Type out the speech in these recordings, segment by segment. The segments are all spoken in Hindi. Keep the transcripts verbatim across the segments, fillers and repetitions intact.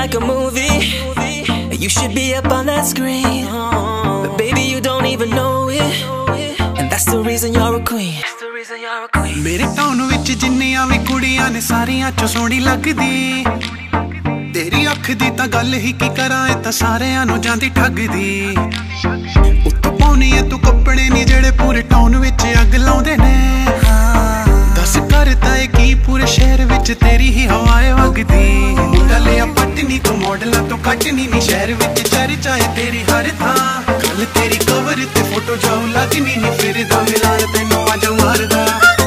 like a movie. You should be up on that screen, but baby you don't even know it, and that's the reason you're a queen. मेरे टाउन विच जिन्नियां भी कुड़ियां ने सारियां चो सोहनी लगदी, तेरी अख दी तां गल ही की करां ए तां सारियां नूं जांदी ठगदी। उत्तों पाउनी ऐ तू कपड़े नी जेड़े पूरे टाउन विच अग लाउंदे ने, दस करता है की पूरे शहर विच तेरी ही हवाएं वगदी। मुंडा लिया पटनी तू मॉडलां तो कटनी नी, शहर विच चर्चा है तेरी हर थां, कल तेरी कवर ते फोटो जाऊ लगनी नी, फिर दा मिलान तैनूं अज मारदा।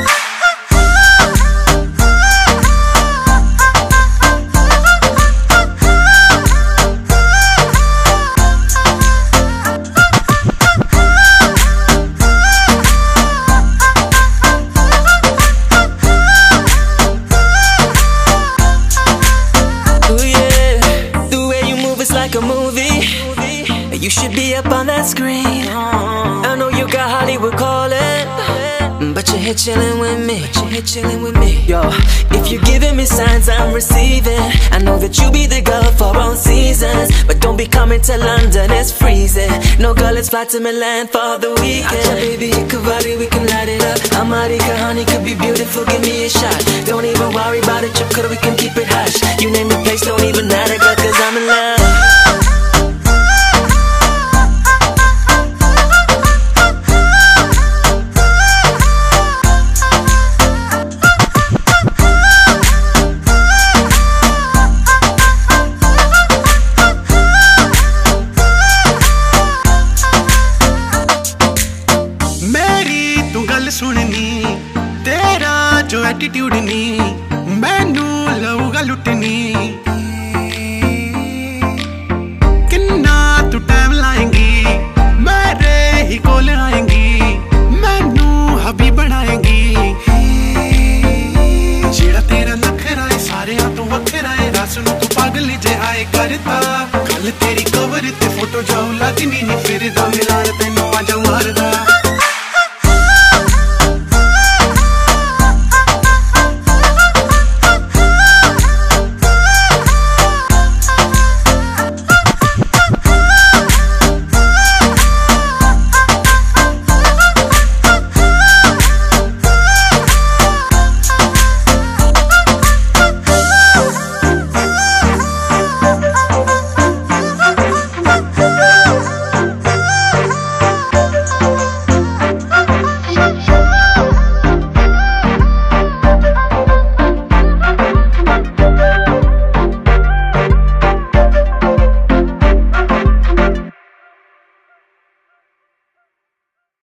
Like a movie, you should be up on that screen. I know you got Hollywood calling, but you're here chilling with me. You're here chilling with me. Yo, if you're giving me signs, I'm receiving. I know that you be the girl for all seasons, but don't be coming to London, it's freezing. No girl, let's fly to Milan for the weekend. Acha baby, Cavalli, we can light it up. Amarika, honey, could be beautiful, give me a shot. Don't even worry about it, Chip, we can keep it hush. You name the place, don't even matter, girl, cause I'm in love. सुननी तेरा जो एटीट्यूड नी, मैनू लऊगा लुटनी।